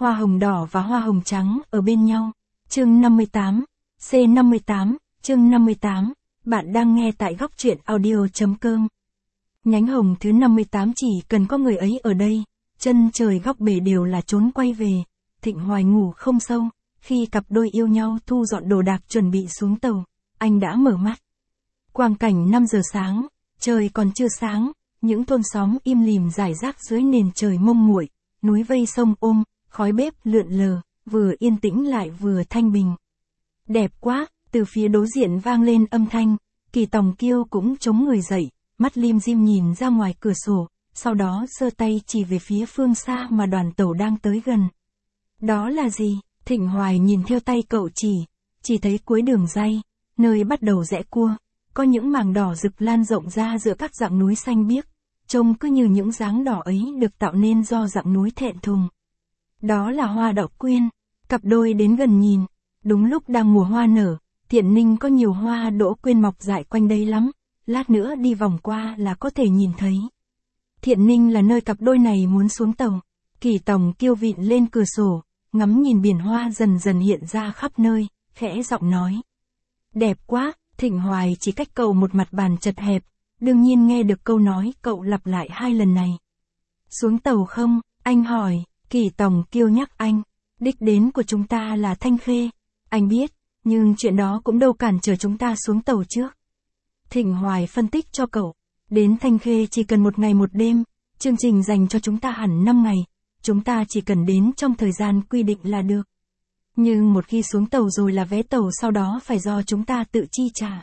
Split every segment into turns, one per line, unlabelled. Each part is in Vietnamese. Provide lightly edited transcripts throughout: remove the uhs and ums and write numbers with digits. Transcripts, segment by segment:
Hoa hồng đỏ và hoa hồng trắng ở bên nhau. Chương 58, C58, chương 58, bạn đang nghe tại góc truyện audio.com. Nhánh hồng thứ 58 chỉ cần có người ấy ở đây, chân trời góc bể đều là trốn quay về. Thịnh Hoài ngủ không sâu, khi cặp đôi yêu nhau thu dọn đồ đạc chuẩn bị xuống tàu, anh đã mở mắt. Quang cảnh 5 giờ sáng, trời còn chưa sáng, những thôn xóm im lìm rải rác dưới nền trời mông muội, núi vây sông ôm, khói bếp lượn lờ, vừa yên tĩnh lại vừa thanh bình. Đẹp quá, từ phía đối diện vang lên âm thanh, Kỳ Tòng Kiêu cũng chống người dậy, mắt lim dim nhìn ra ngoài cửa sổ, sau đó giơ tay chỉ về phía phương xa mà đoàn tàu đang tới gần. Đó là gì? Thịnh Hoài nhìn theo tay cậu chỉ thấy cuối đường ray, nơi bắt đầu rẽ cua, có những mảng đỏ rực lan rộng ra giữa các dặng núi xanh biếc, trông cứ như những dáng đỏ ấy được tạo nên do dặng núi thẹn thùng. Đó là hoa đậu quyên, cặp đôi đến gần nhìn, đúng lúc đang mùa hoa nở, Thiện Ninh có nhiều hoa đỗ quyên mọc dại quanh đây lắm, lát nữa đi vòng qua là có thể nhìn thấy. Thiện Ninh là nơi cặp đôi này muốn xuống tàu. Kỳ Tòng Kiêu vịn lên cửa sổ, ngắm nhìn biển hoa dần dần hiện ra khắp nơi, khẽ giọng nói. Đẹp quá. Thịnh Hoài chỉ cách cậu một mặt bàn chật hẹp, đương nhiên nghe được câu nói cậu lặp lại 2 lần này. Xuống tàu không? Anh hỏi. Kỳ Tòng Kiêu nhắc anh. Đích đến của chúng ta là Thanh Khê. Anh biết, nhưng chuyện đó cũng đâu cản trở chúng ta xuống tàu trước. Thịnh Hoài phân tích cho cậu. Đến Thanh Khê chỉ cần 1 ngày 1 đêm, chương trình dành cho chúng ta hẳn 5 ngày, chúng ta chỉ cần đến trong thời gian quy định là được. Nhưng một khi xuống tàu rồi là vé tàu sau đó phải do chúng ta tự chi trả.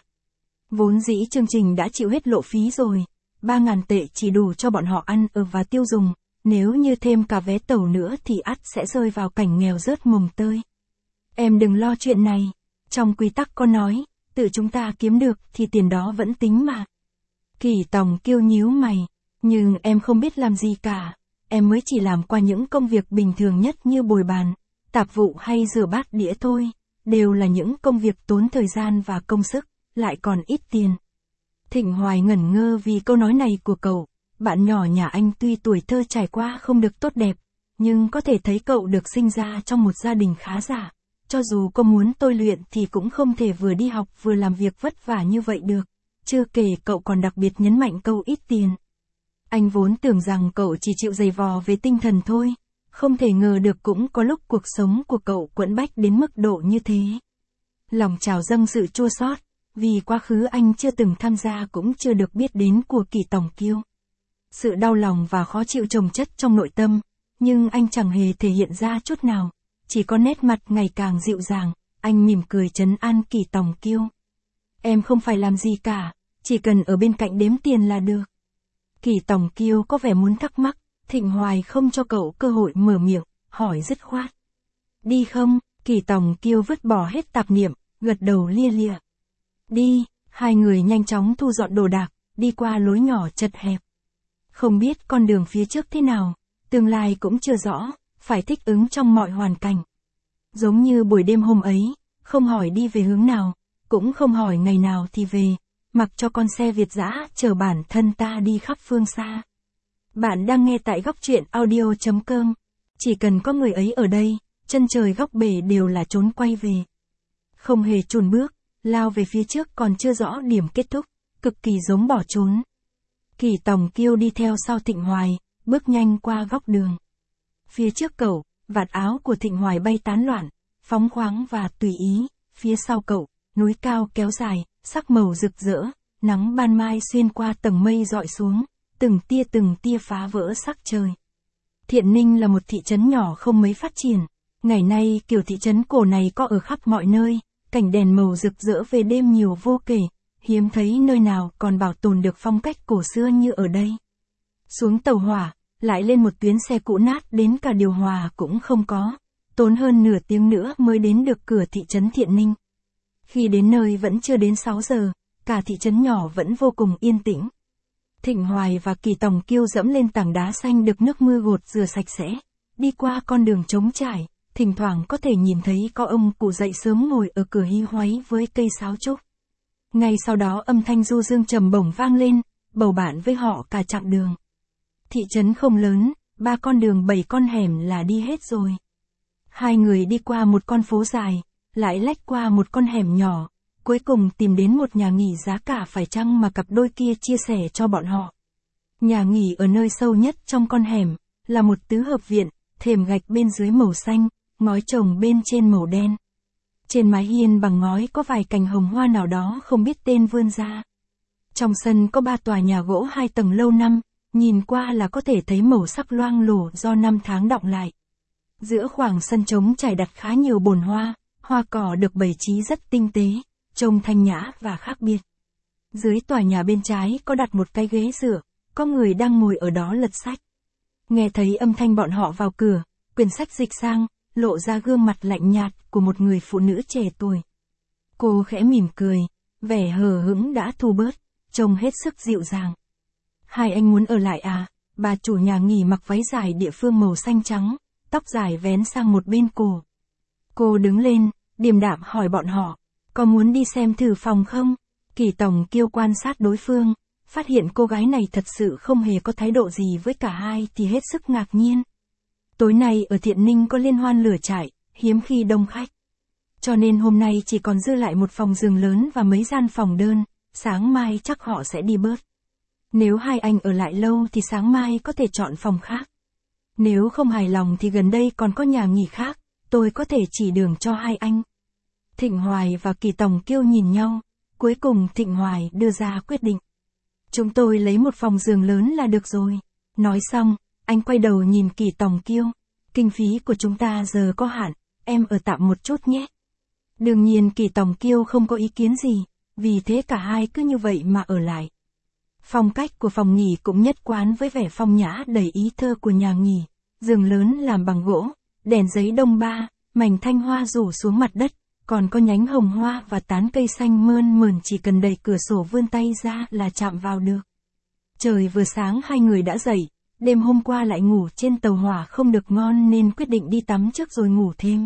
Vốn dĩ chương trình đã chịu hết lộ phí rồi, 3.000 tệ chỉ đủ cho bọn họ ăn ở và tiêu dùng, nếu như thêm cả vé tàu nữa thì ắt sẽ rơi vào cảnh nghèo rớt mồng tơi. Em đừng lo chuyện này, trong quy tắc có nói, tự chúng ta kiếm được thì tiền đó vẫn tính mà. Kỳ Tòng Kiêu nhíu mày, nhưng em không biết làm gì cả, em mới chỉ làm qua những công việc bình thường nhất như bồi bàn, tạp vụ hay rửa bát đĩa thôi, đều là những công việc tốn thời gian và công sức, lại còn ít tiền. Thịnh Hoài ngẩn ngơ vì câu nói này của cậu, bạn nhỏ nhà anh tuy tuổi thơ trải qua không được tốt đẹp, nhưng có thể thấy cậu được sinh ra trong một gia đình khá giả, cho dù có muốn tôi luyện thì cũng không thể vừa đi học vừa làm việc vất vả như vậy được, chưa kể cậu còn đặc biệt nhấn mạnh câu ít tiền. Anh vốn tưởng rằng cậu chỉ chịu giày vò về tinh thần thôi. Không thể ngờ được cũng có lúc cuộc sống của cậu quẫn bách đến mức độ như thế. Lòng trào dâng sự chua xót, vì quá khứ anh chưa từng tham gia cũng chưa được biết đến của Kỳ Tòng Kiêu. Sự đau lòng và khó chịu chồng chất trong nội tâm, nhưng anh chẳng hề thể hiện ra chút nào, chỉ có nét mặt ngày càng dịu dàng, anh mỉm cười trấn an Kỳ Tòng Kiêu. Em không phải làm gì cả, chỉ cần ở bên cạnh đếm tiền là được. Kỳ Tòng Kiêu có vẻ muốn thắc mắc. Thịnh Hoài không cho cậu cơ hội mở miệng, hỏi dứt khoát. Đi không? Kỳ Tòng Kiêu vứt bỏ hết tạp niệm, gật đầu lia lịa. Đi, 2 người nhanh chóng thu dọn đồ đạc, đi qua lối nhỏ chật hẹp. Không biết con đường phía trước thế nào, tương lai cũng chưa rõ, phải thích ứng trong mọi hoàn cảnh. Giống như buổi đêm hôm ấy, không hỏi đi về hướng nào, cũng không hỏi ngày nào thì về, mặc cho con xe Việt dã chở bản thân ta đi khắp phương xa. Bạn đang nghe tại góc truyện audio.com. Chỉ cần có người ấy ở đây, chân trời góc bể đều là trốn quay về. Không hề chùn bước, lao về phía trước còn chưa rõ điểm kết thúc, cực kỳ giống bỏ trốn. Kỳ Tòng Kiêu đi theo sau Thịnh Hoài, bước nhanh qua góc đường. Phía trước cậu, vạt áo của Thịnh Hoài bay tán loạn, phóng khoáng và tùy ý, phía sau cậu, núi cao kéo dài, sắc màu rực rỡ, nắng ban mai xuyên qua tầng mây dọi xuống. Từng tia phá vỡ sắc trời. Thiện Ninh là một thị trấn nhỏ không mấy phát triển. Ngày nay kiểu thị trấn cổ này có ở khắp mọi nơi, cảnh đèn màu rực rỡ về đêm nhiều vô kể, hiếm thấy nơi nào còn bảo tồn được phong cách cổ xưa như ở đây. Xuống tàu hỏa, lại lên một tuyến xe cũ nát đến cả điều hòa cũng không có, tốn hơn nửa tiếng nữa mới đến được cửa thị trấn Thiện Ninh. Khi đến nơi vẫn chưa đến 6 giờ, cả thị trấn nhỏ vẫn vô cùng yên tĩnh. Thịnh Hoài và Kỳ Tòng Kiêu dẫm lên tảng đá xanh được nước mưa gột rửa sạch sẽ, đi qua con đường trống trải, thỉnh thoảng có thể nhìn thấy có ông cụ dậy sớm ngồi ở cửa hí hoáy với cây sáo trúc. Ngay sau đó âm thanh du dương trầm bổng vang lên, bầu bạn với họ cả chặng đường. Thị trấn không lớn, 3 con đường 7 con hẻm là đi hết rồi. Hai người đi qua một con phố dài, lại lách qua một con hẻm nhỏ, cuối cùng tìm đến một nhà nghỉ giá cả phải chăng mà cặp đôi kia chia sẻ cho bọn họ. Nhà nghỉ ở nơi sâu nhất trong con hẻm, là một tứ hợp viện, thềm gạch bên dưới màu xanh, ngói chồng bên trên màu đen. Trên mái hiên bằng ngói có vài cành hồng hoa nào đó không biết tên vươn ra. Trong sân có 3 tòa nhà gỗ 2 tầng lâu năm, nhìn qua là có thể thấy màu sắc loang lổ do năm tháng đọng lại. Giữa khoảng sân trống trải đặt khá nhiều bồn hoa, hoa cỏ được bày trí rất tinh tế, trông thanh nhã và khác biệt. Dưới tòa nhà bên trái có đặt một cái ghế dựa, có người đang ngồi ở đó lật sách. Nghe thấy âm thanh bọn họ vào cửa, quyển sách dịch sang, lộ ra gương mặt lạnh nhạt của một người phụ nữ trẻ tuổi. Cô khẽ mỉm cười, vẻ hờ hững đã thu bớt, trông hết sức dịu dàng. Hai anh muốn ở lại à? Bà chủ nhà nghỉ mặc váy dài địa phương màu xanh trắng, tóc dài vén sang một bên cổ. Cô đứng lên, điềm đạm hỏi bọn họ, có muốn đi xem thử phòng không? Kỳ Tổng Kiêu quan sát đối phương, phát hiện cô gái này thật sự không hề có thái độ gì với cả hai thì hết sức ngạc nhiên. Tối nay ở Thiện Ninh có liên hoan lửa trại, hiếm khi đông khách. Cho nên hôm nay chỉ còn dư lại một phòng giường lớn và mấy gian phòng đơn, sáng mai chắc họ sẽ đi bớt. Nếu hai anh ở lại lâu thì sáng mai có thể chọn phòng khác. Nếu không hài lòng thì gần đây còn có nhà nghỉ khác, tôi có thể chỉ đường cho hai anh. Thịnh Hoài và Kỳ Tổng Kiêu nhìn nhau, cuối cùng Thịnh Hoài đưa ra quyết định. Chúng tôi lấy một phòng giường lớn là được rồi. Nói xong, anh quay đầu nhìn Kỳ Tổng Kiêu. Kinh phí của chúng ta giờ có hạn, em ở tạm một chút nhé. Đương nhiên Kỳ Tổng Kiêu không có ý kiến gì, vì thế cả hai cứ như vậy mà ở lại. Phong cách của phòng nghỉ cũng nhất quán với vẻ phong nhã đầy ý thơ của nhà nghỉ. Giường lớn làm bằng gỗ, đèn giấy đông ba, mảnh thanh hoa rủ xuống mặt đất, còn có nhánh hồng hoa và tán cây xanh mơn mởn chỉ cần đẩy cửa sổ vươn tay ra là chạm vào được. Trời vừa sáng hai người đã dậy, đêm hôm qua lại ngủ trên tàu hỏa không được ngon nên quyết định đi tắm trước rồi ngủ thêm.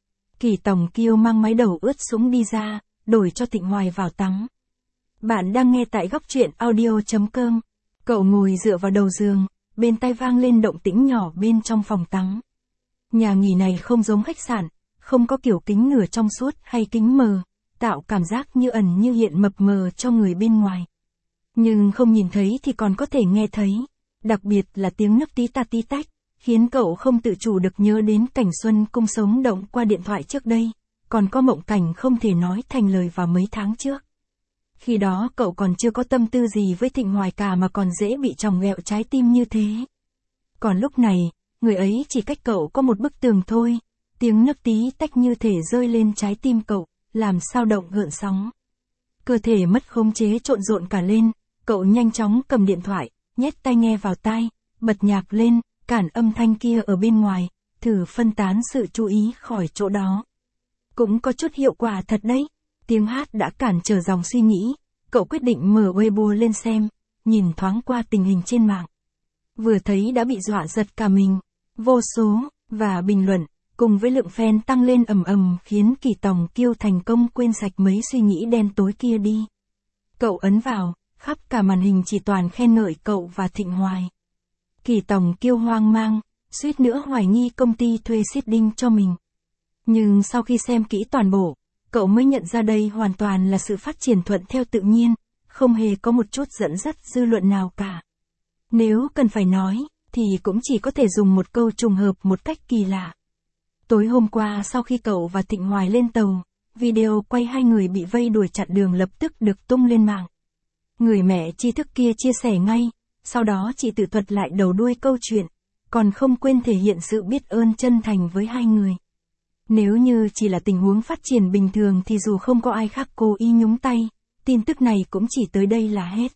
Kỳ Tổng Kiêu mang mái đầu ướt sũng đi ra, đổi cho Thịnh Hoài vào tắm. Bạn đang nghe tại góc truyện audio.com. Cậu ngồi dựa vào đầu giường, bên tai vang lên động tĩnh nhỏ bên trong phòng tắm. Nhà nghỉ này không giống khách sạn, không có kiểu kính nửa trong suốt hay kính mờ, tạo cảm giác như ẩn như hiện mập mờ cho người bên ngoài. Nhưng không nhìn thấy thì còn có thể nghe thấy, đặc biệt là tiếng nấc tí ta tí tách, khiến cậu không tự chủ được nhớ đến cảnh Xuân Cung sống động qua điện thoại trước đây, còn có mộng cảnh không thể nói thành lời vào mấy tháng trước. Khi đó cậu còn chưa có tâm tư gì với Thịnh Hoài cả mà còn dễ bị chòng ghẹo trái tim như thế. Còn lúc này, người ấy chỉ cách cậu có một bức tường thôi, tiếng nấc tí tách như thể rơi lên trái tim cậu, làm sao động gợn sóng. Cơ thể mất khống chế trộn rộn cả lên, cậu nhanh chóng cầm điện thoại, nhét tai nghe vào tai, bật nhạc lên, cản âm thanh kia ở bên ngoài, thử phân tán sự chú ý khỏi chỗ đó. Cũng có chút hiệu quả thật đấy. Tiếng hát đã cản trở dòng suy nghĩ, cậu quyết định mở Weibo lên xem, nhìn thoáng qua tình hình trên mạng. Vừa thấy đã bị dọa giật cả mình, vô số, và bình luận, cùng với lượng fan tăng lên ầm ầm khiến Kỳ Tổng Kiêu thành công quên sạch mấy suy nghĩ đen tối kia đi. Cậu ấn vào, khắp cả màn hình chỉ toàn khen ngợi cậu và Thịnh Hoài. Kỳ Tổng Kiêu hoang mang, suýt nữa hoài nghi công ty thuê seeding cho mình. Nhưng sau khi xem kỹ toàn bộ, cậu mới nhận ra đây hoàn toàn là sự phát triển thuận theo tự nhiên, không hề có một chút dẫn dắt dư luận nào cả. Nếu cần phải nói, thì cũng chỉ có thể dùng một câu trùng hợp một cách kỳ lạ. Tối hôm qua sau khi cậu và Thịnh Hoài lên tàu, video quay hai người bị vây đuổi chặn đường lập tức được tung lên mạng. Người mẹ tri thức kia chia sẻ ngay, sau đó chị tự thuật lại đầu đuôi câu chuyện, còn không quên thể hiện sự biết ơn chân thành với hai người. Nếu như chỉ là tình huống phát triển bình thường thì dù không có ai khác cố ý nhúng tay, tin tức này cũng chỉ tới đây là hết.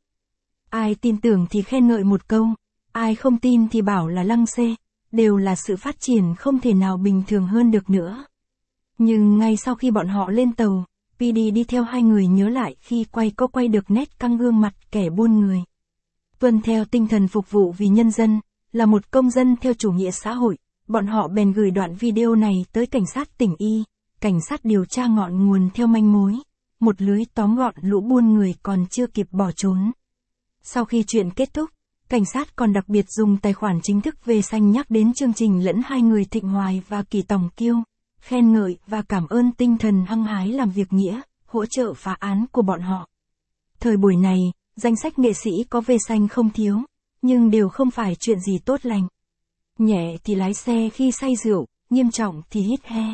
Ai tin tưởng thì khen ngợi một câu, ai không tin thì bảo là lăng xê, đều là sự phát triển không thể nào bình thường hơn được nữa. Nhưng ngay sau khi bọn họ lên tàu, PD đi theo hai người nhớ lại khi có quay được nét căng gương mặt kẻ buôn người. Tuân theo tinh thần phục vụ vì nhân dân, là một công dân theo chủ nghĩa xã hội. Bọn họ bèn gửi đoạn video này tới cảnh sát tỉnh Y, cảnh sát điều tra ngọn nguồn theo manh mối, một lưới tóm gọn lũ buôn người còn chưa kịp bỏ trốn. Sau khi chuyện kết thúc, cảnh sát còn đặc biệt dùng tài khoản chính thức về xanh nhắc đến chương trình lẫn hai người Thịnh Hoài và Kỳ Tổng Kiêu, khen ngợi và cảm ơn tinh thần hăng hái làm việc nghĩa, hỗ trợ phá án của bọn họ. Thời buổi này, danh sách nghệ sĩ có vê xanh không thiếu, nhưng đều không phải chuyện gì tốt lành. Nhẹ thì lái xe khi say rượu, nghiêm trọng thì hít he.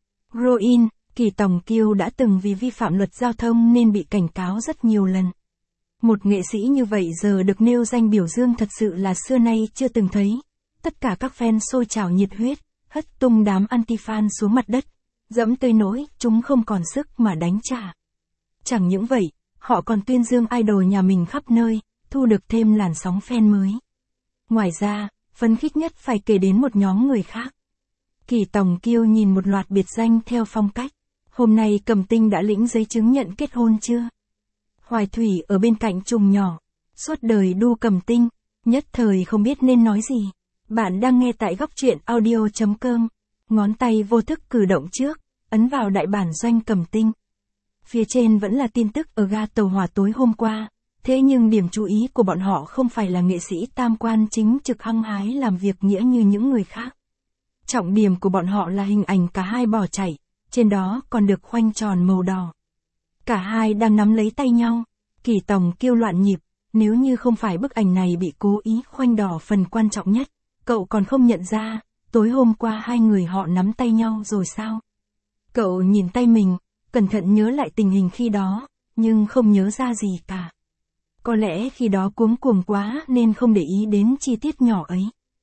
Roin, Kỳ Tòng Kiêu đã từng vì vi phạm luật giao thông nên bị cảnh cáo rất nhiều lần. Một nghệ sĩ như vậy giờ được nêu danh biểu dương thật sự là xưa nay chưa từng thấy. Tất cả các fan sôi trào nhiệt huyết, hất tung đám anti-fan xuống mặt đất, dẫm tới nỗi chúng không còn sức mà đánh trả. Chẳng những vậy, họ còn tuyên dương idol nhà mình khắp nơi, thu được thêm làn sóng fan mới. Ngoài ra, phấn khích nhất phải kể đến một nhóm người khác. Kỳ Tòng Kiêu nhìn một loạt biệt danh theo phong cách. Hôm nay Cẩm Tinh đã lĩnh giấy chứng nhận kết hôn chưa? Hoài Thủy ở bên cạnh trùng nhỏ. Suốt đời đu Cẩm Tinh, nhất thời không biết nên nói gì. Bạn đang nghe tại góc truyện audio.com. Ngón tay vô thức cử động trước, ấn vào đại bản doanh Cẩm Tinh. Phía trên vẫn là tin tức ở ga tàu hỏa tối hôm qua. Thế nhưng điểm chú ý của bọn họ không phải là nghệ sĩ tam quan chính trực hăng hái làm việc nghĩa như những người khác. Trọng điểm của bọn họ là hình ảnh cả hai bỏ chạy, trên đó còn được khoanh tròn màu đỏ. Cả hai đang nắm lấy tay nhau, Kỳ Tòng Kiêu loạn nhịp, nếu như không phải bức ảnh này bị cố ý khoanh đỏ phần quan trọng nhất, cậu còn không nhận ra, tối hôm qua hai người họ nắm tay nhau rồi sao? Cậu nhìn tay mình, cẩn thận nhớ lại tình hình khi đó, nhưng không nhớ ra gì cả. Có lẽ khi đó cuống cuồng quá nên không để ý đến chi tiết nhỏ ấy.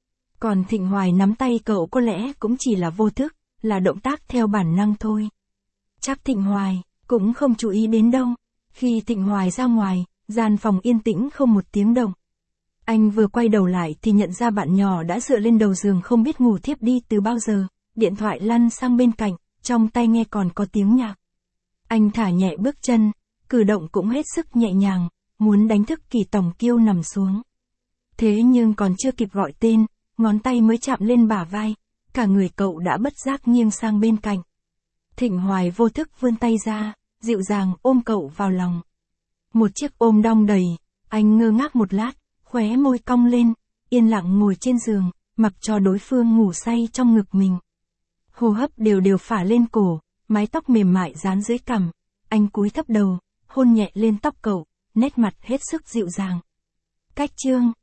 Còn Thịnh Hoài nắm tay cậu có lẽ cũng chỉ là vô thức, là động tác theo bản năng thôi. Chắc Thịnh Hoài cũng không chú ý đến đâu. Khi Thịnh Hoài ra ngoài, gian phòng yên tĩnh không một tiếng động. Anh vừa quay đầu lại thì nhận ra bạn nhỏ đã dựa lên đầu giường không biết ngủ thiếp đi từ bao giờ, điện thoại lăn sang bên cạnh, trong tai nghe còn có tiếng nhạc. Anh thả nhẹ bước chân, cử động cũng hết sức nhẹ nhàng, muốn đánh thức Kỳ Tòng Kiêu nằm xuống. Thế nhưng còn chưa kịp gọi tên, ngón tay mới chạm lên bả vai, cả người cậu đã bất giác nghiêng sang bên cạnh. Thịnh Hoài vô thức vươn tay ra, dịu dàng ôm cậu vào lòng. Một chiếc ôm đong đầy, anh ngơ ngác một lát, khóe môi cong lên, yên lặng ngồi trên giường, mặc cho đối phương ngủ say trong ngực mình. Hô hấp đều đều phả lên cổ, mái tóc mềm mại dán dưới cằm, anh cúi thấp đầu, hôn nhẹ lên tóc cậu, nét mặt hết sức dịu dàng. Cách chương